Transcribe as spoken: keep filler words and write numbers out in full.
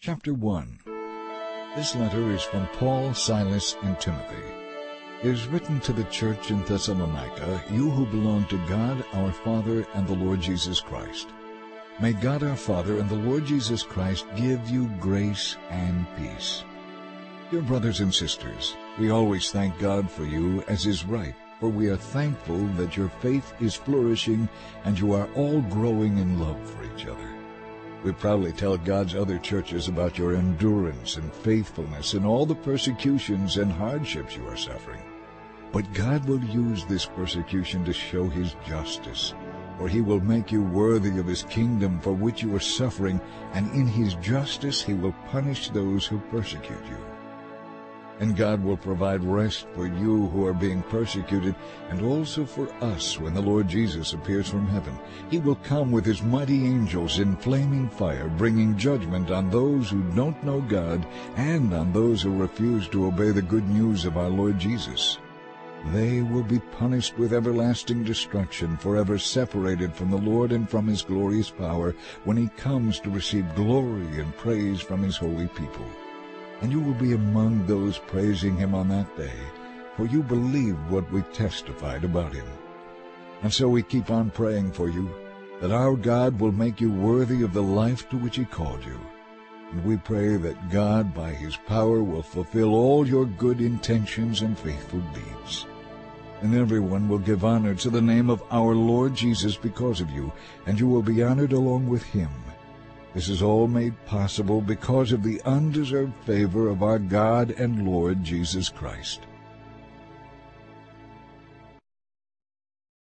Chapter one. This letter is from Paul, Silas, and Timothy. It is written to the church in Thessalonica, you who belong to God our Father and the Lord Jesus Christ. May God our Father and the Lord Jesus Christ give you grace and peace. Dear brothers and sisters, we always thank God for you, as is right, for we are thankful that your faith is flourishing and you are all growing in love for each other. We proudly tell God's other churches about your endurance and faithfulness in all the persecutions and hardships you are suffering. But God will use this persecution to show his justice, for he will make you worthy of his kingdom for which you are suffering, and in his justice he will punish those who persecute you. And God will provide rest for you who are being persecuted, and also for us when the Lord Jesus appears from heaven. He will come with his mighty angels in flaming fire, bringing judgment on those who don't know God and on those who refuse to obey the good news of our Lord Jesus. They will be punished with everlasting destruction, forever separated from the Lord and from his glorious power, when he comes to receive glory and praise from his holy people. And you will be among those praising him on that day, for you believed what we testified about him. And so we keep on praying for you, that our God will make you worthy of the life to which he called you. And we pray that God, by his power, will fulfill all your good intentions and faithful deeds. And everyone will give honor to the name of our Lord Jesus because of you, and you will be honored along with him. This is all made possible because of the undeserved favor of our God and Lord Jesus Christ.